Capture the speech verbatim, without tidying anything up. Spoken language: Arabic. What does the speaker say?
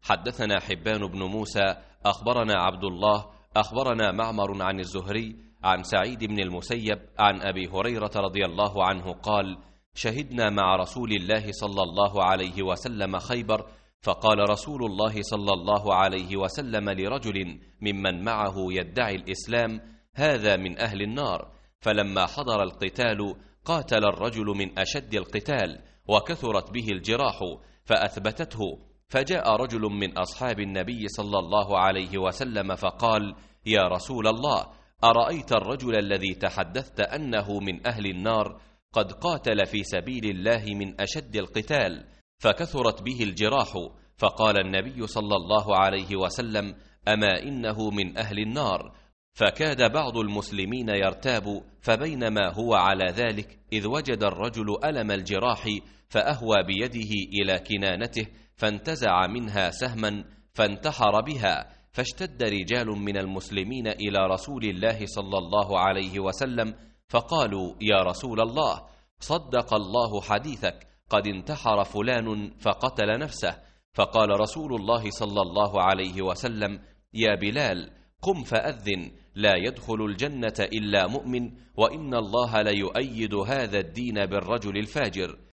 حدثنا حبان بن موسى أخبرنا عبد الله أخبرنا معمر عن الزهري عن سعيد بن المسيب عن أبي هريرة رضي الله عنه قال: شهدنا مع رسول الله صلى الله عليه وسلم خيبر، فقال رسول الله صلى الله عليه وسلم لرجل ممن معه يدعي الإسلام: هذا من أهل النار. فلما حضر القتال قاتل الرجل من أشد القتال، وكثرت به الجراح فأثبتته، فجاء رجل من أصحاب النبي صلى الله عليه وسلم فقال: يا رسول الله، أرأيت الرجل الذي تحدثت أنه من أهل النار قد قاتل في سبيل الله من أشد القتال فكثرت به الجراح؟ فقال النبي صلى الله عليه وسلم: أما إنه من أهل النار. فكاد بعض المسلمين يرتاب، فبينما هو على ذلك إذ وجد الرجل ألم الجراح فأهوى بيده إلى كنانته فانتزع منها سهما فانتحر بها، فاشتد رجال من المسلمين إلى رسول الله صلى الله عليه وسلم فقالوا: يا رسول الله، صدق الله حديثك، قد انتحر فلان فقتل نفسه. فقال رسول الله صلى الله عليه وسلم: يا بلال، قم فأذن، لا يدخل الجنة إلا مؤمن، وإن الله ليؤيد هذا الدين بالرجل الفاجر.